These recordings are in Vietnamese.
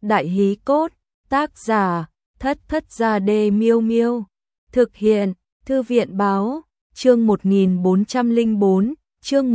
Đại hí cốt, tác giả, Thất Thất Gia Đê Miêu Miêu. Thực hiện, Thư viện báo, chương 1404, chương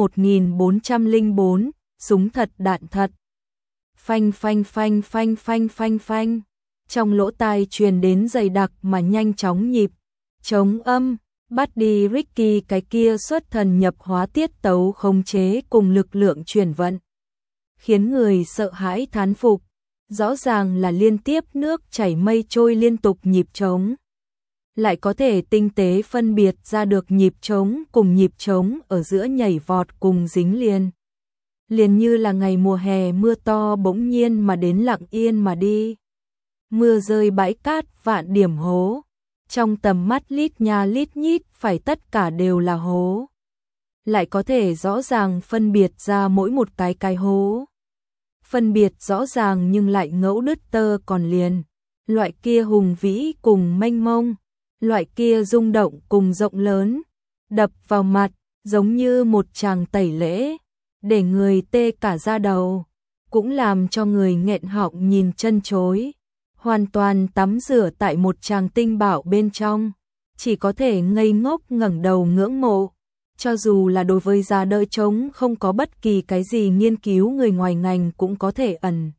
1404, súng thật đạn thật. Phanh phanh phanh phanh phanh phanh phanh. Trong lỗ tai truyền đến dày đặc mà nhanh chóng nhịp trống âm, bắt đi Ricky cái kia xuất thần nhập hóa tiết tấu khống chế cùng lực lượng chuyển vận, khiến người sợ hãi thán phục. Rõ ràng là liên tiếp nước chảy mây trôi liên tục nhịp trống, lại có thể tinh tế phân biệt ra được nhịp trống cùng nhịp trống ở giữa nhảy vọt cùng dính liền. Liền như là ngày mùa hè mưa to bỗng nhiên mà đến lặng yên mà đi. Mưa rơi bãi cát vạn điểm hố, trong tầm mắt lít nha lít nhít phải tất cả đều là hố. Lại có thể rõ ràng phân biệt ra mỗi một cái hố. Phân biệt rõ ràng nhưng lại ngẫu đứt tơ còn liền. Loại kia hùng vĩ cùng mênh mông, loại kia rung động cùng rộng lớn, đập vào mặt giống như một tràng tẩy lễ, để người tê cả da đầu, cũng làm cho người nghẹn họng nhìn chân chối. Hoàn toàn tắm rửa tại một tràng tinh bảo bên trong, chỉ có thể ngây ngốc ngẩng đầu ngưỡng mộ. Cho dù là đối với giá đỡ trống không có bất kỳ cái gì nghiên cứu, người ngoài ngành cũng có thể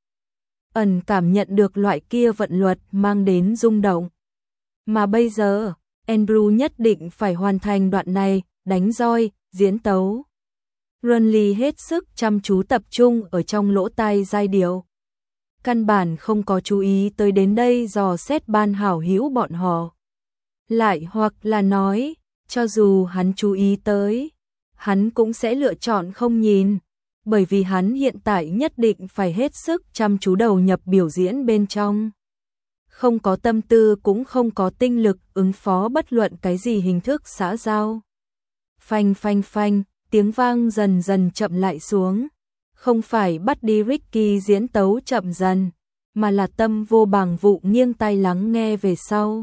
ẩn cảm nhận được loại kia vận luật mang đến rung động. Mà bây giờ, Andrew nhất định phải hoàn thành đoạn này, đánh roi, diễn tấu. Runley hết sức chăm chú tập trung ở trong lỗ tai giai điệu. Căn bản không có chú ý tới đến đây dò xét ban hảo hữu bọn họ. Lại hoặc là nói, cho dù hắn chú ý tới, hắn cũng sẽ lựa chọn không nhìn, bởi vì hắn hiện tại nhất định phải hết sức chăm chú đầu nhập biểu diễn bên trong. Không có tâm tư cũng không có tinh lực ứng phó bất luận cái gì hình thức xã giao. Phanh phanh phanh, tiếng vang dần dần chậm lại xuống. Không phải bắt đi Ricky diễn tấu chậm dần, mà là tâm vô bằng vụ nghiêng tai lắng nghe về sau.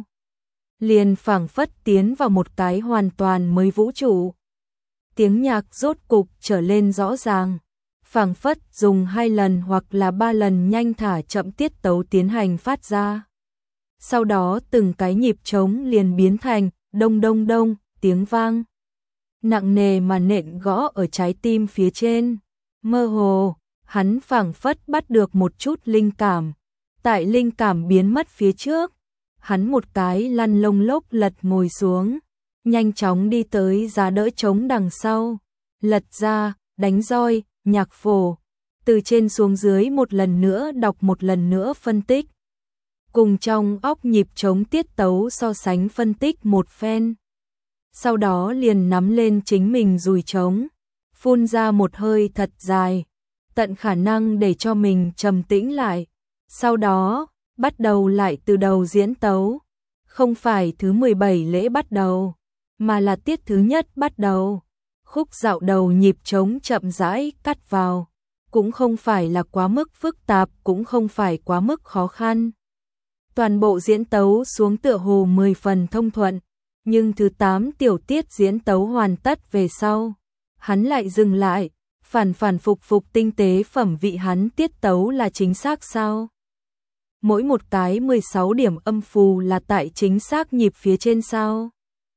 Liền phảng phất tiến vào một cái hoàn toàn mới vũ trụ. Tiếng nhạc rốt cục trở lên rõ ràng, phảng phất dùng 2 lần hoặc là 3 lần nhanh thả chậm tiết tấu tiến hành phát ra. Sau đó từng cái nhịp trống liền biến thành đông đông đông, tiếng vang nặng nề mà nện gõ ở trái tim phía trên. Mơ hồ, hắn phảng phất bắt được một chút linh cảm. Tại linh cảm biến mất phía trước, hắn một cái lăn lông lốc lật ngồi xuống, nhanh chóng đi tới giá đỡ trống đằng sau, lật ra, đánh roi, nhạc phổ, từ trên xuống dưới một lần nữa đọc một lần nữa phân tích. Cùng trong óc nhịp trống tiết tấu so sánh phân tích một phen. Sau đó liền nắm lên chính mình dùi trống, phun ra một hơi thật dài, tận khả năng để cho mình trầm tĩnh lại. Sau đó, bắt đầu lại từ đầu diễn tấu. Không phải thứ 17 lễ bắt đầu, mà là tiết thứ nhất bắt đầu. Khúc dạo đầu nhịp trống chậm rãi cắt vào, cũng không phải là quá mức phức tạp, cũng không phải quá mức khó khăn. Toàn bộ diễn tấu xuống tựa hồ 10 phần thông thuận, nhưng thứ 8 tiểu tiết diễn tấu hoàn tất về sau, hắn lại dừng lại, phản phục tinh tế phẩm vị hắn tiết tấu là chính xác sao? Mỗi một cái 16 điểm âm phù là tại chính xác nhịp phía trên sao?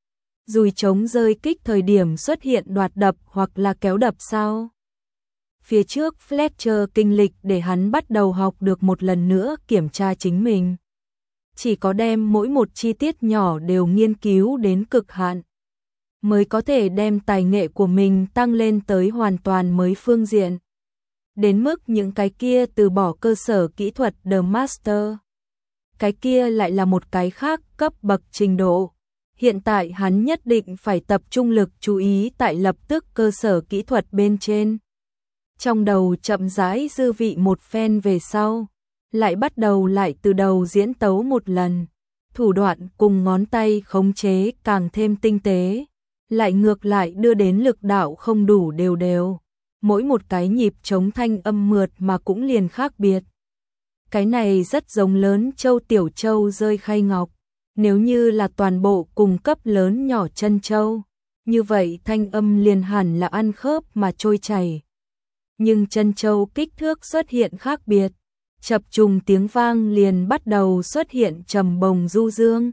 Dùi trống rơi kích thời điểm xuất hiện đoạt đập hoặc là kéo đập sao? Phía trước Fletcher kinh lịch để hắn bắt đầu học được một lần nữa kiểm tra chính mình. Chỉ có đem mỗi một chi tiết nhỏ đều nghiên cứu đến cực hạn, mới có thể đem tài nghệ của mình tăng lên tới hoàn toàn mới phương diện. Đến mức những cái kia từ bỏ cơ sở kỹ thuật The Master, cái kia lại là một cái khác cấp bậc trình độ. Hiện tại hắn nhất định phải tập trung lực chú ý tại lập tức cơ sở kỹ thuật bên trên. Trong đầu chậm rãi dư vị một phen về sau, lại bắt đầu lại từ đầu diễn tấu một lần. Thủ đoạn cùng ngón tay khống chế càng thêm tinh tế, lại ngược lại đưa đến lực đạo không đủ đều đều. Mỗi một cái nhịp trống thanh âm mượt mà cũng liền khác biệt. Cái này rất giống lớn châu tiểu châu rơi khay ngọc. Nếu như là toàn bộ cùng cấp lớn nhỏ chân châu, như vậy thanh âm liền hẳn là ăn khớp mà trôi chảy. Nhưng chân châu kích thước xuất hiện khác biệt, chập trùng tiếng vang liền bắt đầu xuất hiện trầm bồng du dương.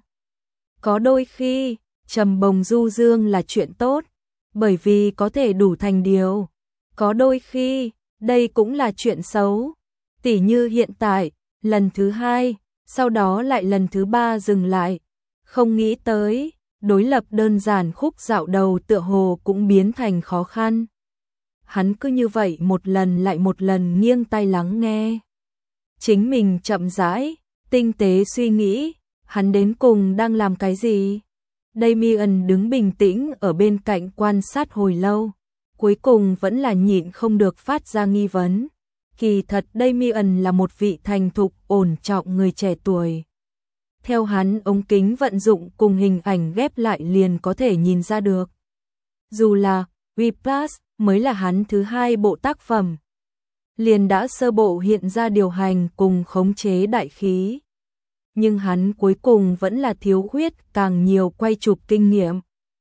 Có đôi khi, trầm bồng du dương là chuyện tốt, bởi vì có thể đủ thành điều. Có đôi khi, đây cũng là chuyện xấu. Tỉ như hiện tại, lần thứ 2, sau đó lại lần thứ 3 dừng lại. Không nghĩ tới, đối lập đơn giản khúc dạo đầu tựa hồ cũng biến thành khó khăn. Hắn cứ như vậy một lần lại một lần nghiêng tai lắng nghe. Chính mình chậm rãi, tinh tế suy nghĩ, hắn đến cùng đang làm cái gì? Damien đứng bình tĩnh ở bên cạnh quan sát hồi lâu, cuối cùng vẫn là nhịn không được phát ra nghi vấn. Kỳ thật Damien là một vị thành thục ổn trọng người trẻ tuổi. Theo hắn ống kính vận dụng cùng hình ảnh ghép lại liền có thể nhìn ra được. Dù là Whiplash mới là hắn thứ 2 bộ tác phẩm, liền đã sơ bộ hiện ra điều hành cùng khống chế đại khí. Nhưng hắn cuối cùng vẫn là thiếu khuyết càng nhiều quay chụp kinh nghiệm.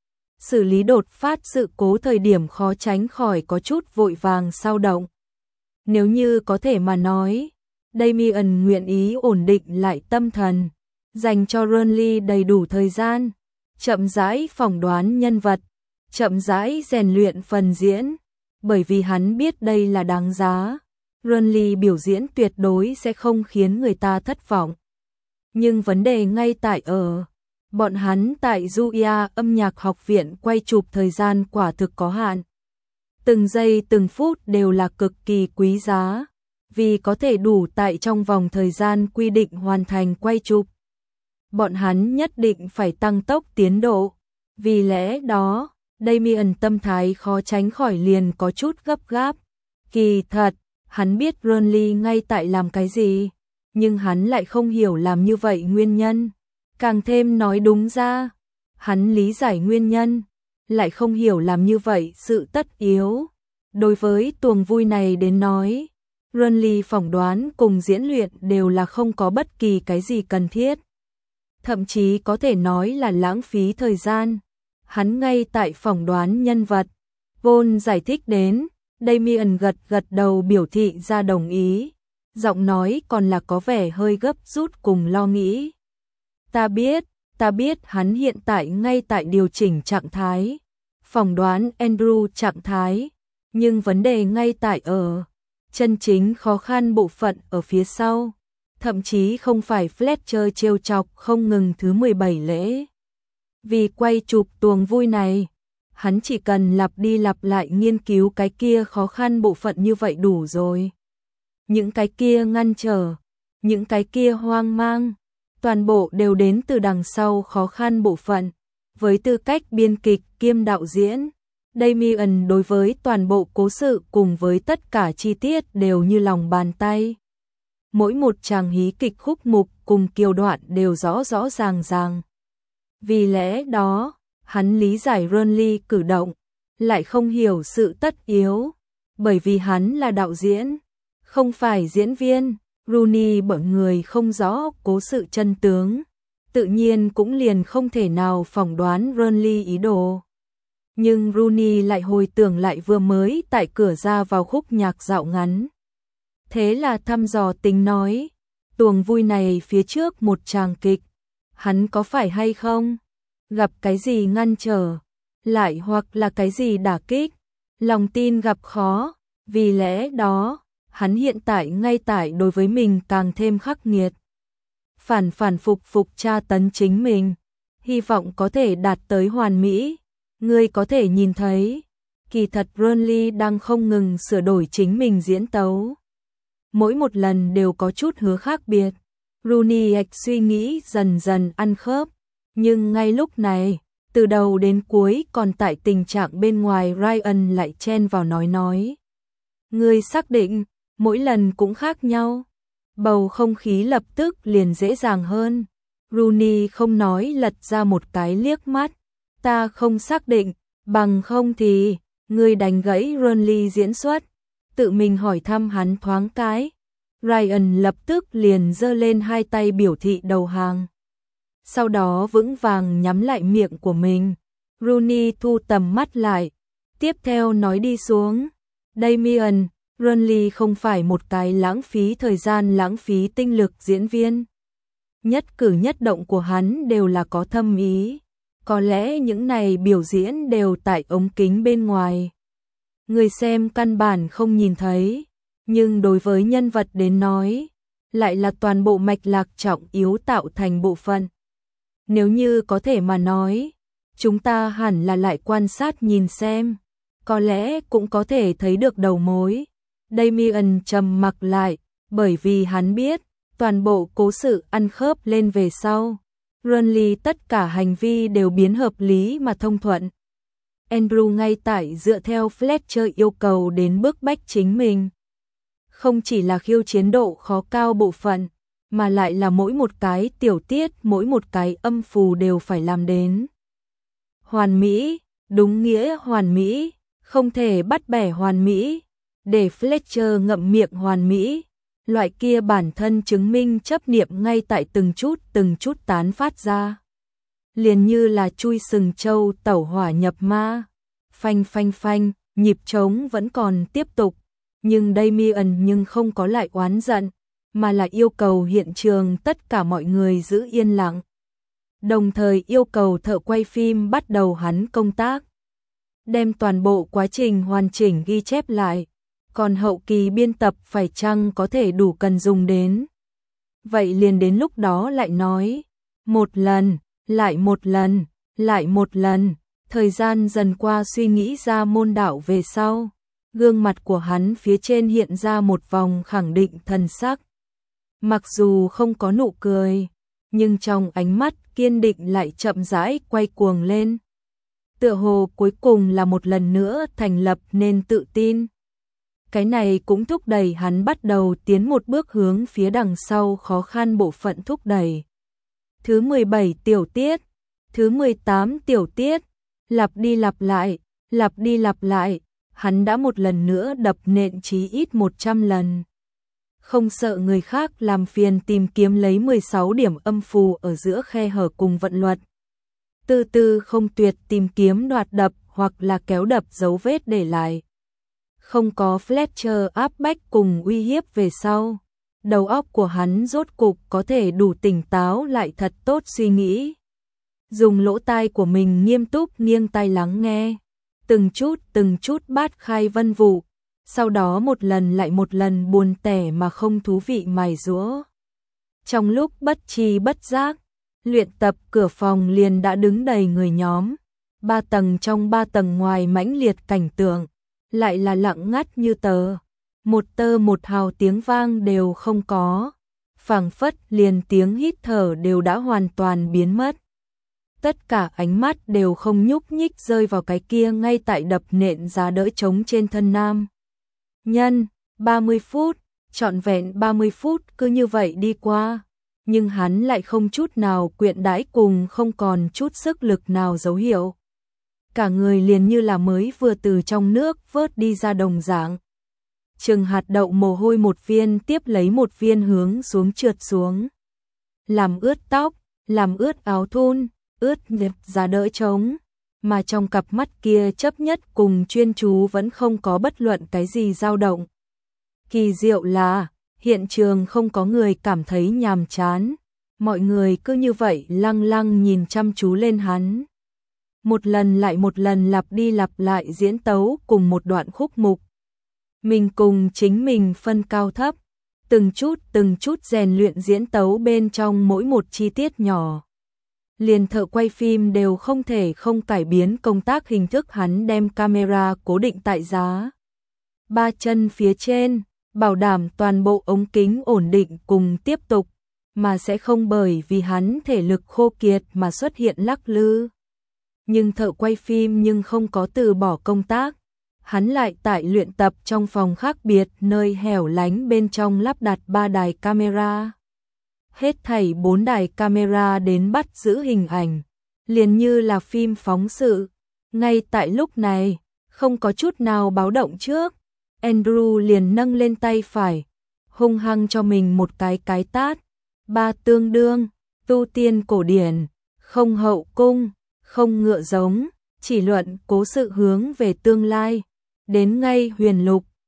Xử lý đột phát sự cố thời điểm khó tránh khỏi có chút vội vàng xao động. Nếu như có thể mà nói, Damien nguyện ý ổn định lại tâm thần, dành cho Renly đầy đủ thời gian, chậm rãi phỏng đoán nhân vật, chậm rãi rèn luyện phần diễn, bởi vì hắn biết đây là đáng giá. Renly biểu diễn tuyệt đối sẽ không khiến người ta thất vọng. Nhưng vấn đề ngay tại ở, bọn hắn tại Juilliard âm nhạc học viện quay chụp thời gian quả thực có hạn. Từng giây từng phút đều là cực kỳ quý giá, vì có thể đủ tại trong vòng thời gian quy định hoàn thành quay chụp. Bọn hắn nhất định phải tăng tốc tiến độ, vì lẽ đó, Damien tâm thái khó tránh khỏi liền có chút gấp gáp. Kỳ thật, hắn biết Renly ngay tại làm cái gì, nhưng hắn lại không hiểu làm như vậy nguyên nhân. Càng thêm nói đúng ra, hắn lý giải nguyên nhân, lại không hiểu làm như vậy sự tất yếu. Đối với tuồng vui này đến nói, Renly phỏng đoán cùng diễn luyện đều là không có bất kỳ cái gì cần thiết. Thậm chí có thể nói là lãng phí thời gian. Hắn ngay tại phỏng đoán nhân vật. Von giải thích đến, Damien gật gật đầu biểu thị ra đồng ý. Giọng nói còn là có vẻ hơi gấp rút cùng lo nghĩ. Ta biết hắn hiện tại ngay tại điều chỉnh trạng thái, phỏng đoán Andrew trạng thái, nhưng vấn đề ngay tại ở, chân chính khó khăn bộ phận ở phía sau, thậm chí không phải Fletcher trêu chọc không ngừng thứ 17 lễ. Vì quay chụp tuồng vui này, hắn chỉ cần lặp đi lặp lại nghiên cứu cái kia khó khăn bộ phận như vậy đủ rồi. Những cái kia ngăn trở, những cái kia hoang mang, toàn bộ đều đến từ đằng sau khó khăn bộ phận. Với tư cách biên kịch kiêm đạo diễn, Damien đối với toàn bộ cố sự cùng với tất cả chi tiết đều như lòng bàn tay. Mỗi một tràng hí kịch khúc mục cùng kiều đoạn đều rõ rõ ràng ràng. Vì lẽ đó, hắn lý giải Renly cử động, lại không hiểu sự tất yếu, bởi vì hắn là đạo diễn, không phải diễn viên. Rooney bởi người không rõ cố sự chân tướng, tự nhiên cũng liền không thể nào phỏng đoán Renly ý đồ. Nhưng Rooney lại hồi tưởng lại vừa mới tại cửa ra vào khúc nhạc dạo ngắn. Thế là thăm dò tính nói, tuồng vui này phía trước một tràng kịch, hắn có phải hay không? Gặp cái gì ngăn trở, lại hoặc là cái gì đả kích, lòng tin gặp khó, vì lẽ đó, hắn hiện tại ngay tại đối với mình càng thêm khắc nghiệt. Phản phục tra tấn chính mình, hy vọng có thể đạt tới hoàn mỹ. Ngươi có thể nhìn thấy, kỳ thật Renly đang không ngừng sửa đổi chính mình diễn tấu. Mỗi một lần đều có chút hứa khác biệt. Rooney suy nghĩ dần dần ăn khớp, nhưng ngay lúc này, từ đầu đến cuối còn tại tình trạng bên ngoài Ryan lại chen vào nói. Ngươi xác định, mỗi lần cũng khác nhau. Bầu không khí lập tức liền dễ dàng hơn. Rooney không nói lật ra một cái liếc mắt. Ta không xác định, bằng không thì, ngươi đánh gãy Renly diễn xuất. Tự mình hỏi thăm hắn thoáng cái. Ryan lập tức liền giơ lên hai tay biểu thị đầu hàng. Sau đó vững vàng nhắm lại miệng của mình. Rooney thu tầm mắt lại. Tiếp theo nói đi xuống. Damien, Renly không phải một cái lãng phí thời gian, lãng phí tinh lực diễn viên. Nhất cử nhất động của hắn đều là có thâm ý. Có lẽ những này biểu diễn đều tại ống kính bên ngoài. Người xem căn bản không nhìn thấy, nhưng đối với nhân vật đến nói, lại là toàn bộ mạch lạc trọng yếu tạo thành bộ phận. Nếu như có thể mà nói, chúng ta hẳn là lại quan sát nhìn xem, có lẽ cũng có thể thấy được đầu mối. Damien trầm mặc lại, bởi vì hắn biết, toàn bộ cố sự ăn khớp lên về sau. Renly tất cả hành vi đều biến hợp lý mà thông thuận. Andrew ngay tại dựa theo Fletcher yêu cầu đến bức bách chính mình. Không chỉ là khiêu chiến độ khó cao bộ phận, mà lại là mỗi một cái tiểu tiết, mỗi một cái âm phù đều phải làm đến. Hoàn mỹ, đúng nghĩa hoàn mỹ, không thể bắt bẻ hoàn mỹ, để Fletcher ngậm miệng hoàn mỹ. Loại kia bản thân chứng minh chấp niệm ngay tại từng chút tán phát ra. Liền như là chui sừng trâu tẩu hỏa nhập ma. Phanh phanh phanh, nhịp trống vẫn còn tiếp tục. Nhưng Damien nhưng không có lại oán giận, mà là yêu cầu hiện trường tất cả mọi người giữ yên lặng. Đồng thời yêu cầu thợ quay phim bắt đầu hắn công tác. Đem toàn bộ quá trình hoàn chỉnh ghi chép lại. Còn hậu kỳ biên tập phải chăng có thể đủ cần dùng đến. Vậy liền đến lúc đó lại nói. Một lần, lại một lần, lại một lần. Thời gian dần qua suy nghĩ ra môn đạo về sau. Gương mặt của hắn phía trên hiện ra một vòng khẳng định thần sắc. Mặc dù không có nụ cười, nhưng trong ánh mắt kiên định lại chậm rãi quay cuồng lên. Tựa hồ cuối cùng là một lần nữa thành lập nên tự tin. Cái này cũng thúc đẩy hắn bắt đầu tiến một bước hướng phía đằng sau khó khăn bộ phận thúc đẩy. Thứ 17 tiểu tiết, thứ 18 tiểu tiết, lặp đi lặp lại, hắn đã một lần nữa đập nện chí ít 100 lần. Không sợ người khác làm phiền tìm kiếm lấy 16 điểm âm phù ở giữa khe hở cùng vận luật. Từ từ không tuyệt tìm kiếm đoạt đập hoặc là kéo đập dấu vết để lại. Không có Fletcher áp bách cùng uy hiếp về sau. Đầu óc của hắn rốt cục có thể đủ tỉnh táo lại thật tốt suy nghĩ. Dùng lỗ tai của mình nghiêm túc nghiêng tai lắng nghe. Từng chút bát khai vân vụ. Sau đó một lần lại một lần buồn tẻ mà không thú vị mài giũa. Trong lúc bất tri bất giác, luyện tập cửa phòng liền đã đứng đầy người nhóm. 3 tầng trong 3 tầng ngoài mãnh liệt cảnh tượng. Lại là lặng ngắt như tờ. Một tơ một hào tiếng vang đều không có. Phảng phất liền tiếng hít thở đều đã hoàn toàn biến mất. Tất cả ánh mắt đều không nhúc nhích rơi vào cái kia ngay tại đập nện giá đỡ trống trên thân nam nhân. 30 phút, trọn vẹn 30 phút cứ như vậy đi qua. Nhưng hắn lại không chút nào quyện đãi cùng không còn chút sức lực nào dấu hiệu. Cả người liền như là mới vừa từ trong nước vớt đi ra đồng dạng. Chừng hạt đậu mồ hôi một viên tiếp lấy một viên hướng xuống trượt xuống. Làm ướt tóc, làm ướt áo thun, ướt nhịp giá đỡ trống. Mà trong cặp mắt kia chấp nhất cùng chuyên chú vẫn không có bất luận cái gì dao động. Kỳ diệu là, hiện trường không có người cảm thấy nhàm chán. Mọi người cứ như vậy lăng lăng nhìn chăm chú lên hắn. Một lần lại một lần lặp đi lặp lại diễn tấu cùng một đoạn khúc mục. Mình cùng chính mình phân cao thấp, từng chút rèn luyện diễn tấu bên trong mỗi một chi tiết nhỏ. Liền thợ quay phim đều không thể không cải biến công tác hình thức, hắn đem camera cố định tại giá 3 chân phía trên, bảo đảm toàn bộ ống kính ổn định cùng tiếp tục, mà sẽ không bởi vì hắn thể lực khô kiệt mà xuất hiện lắc lư. Nhưng thợ quay phim nhưng không có từ bỏ công tác. Hắn lại tại luyện tập trong phòng khác biệt nơi hẻo lánh bên trong lắp đặt 3 đài camera. Hết thảy 4 đài camera đến bắt giữ hình ảnh, liền như là phim phóng sự. Ngay tại lúc này, không có chút nào báo động trước, Andrew liền nâng lên tay phải, hung hăng cho mình một cái tát. 3 tương đương, tu tiên cổ điển, không hậu cung, không ngựa giống, chỉ luận cố sự hướng về tương lai, đến ngay huyền lục,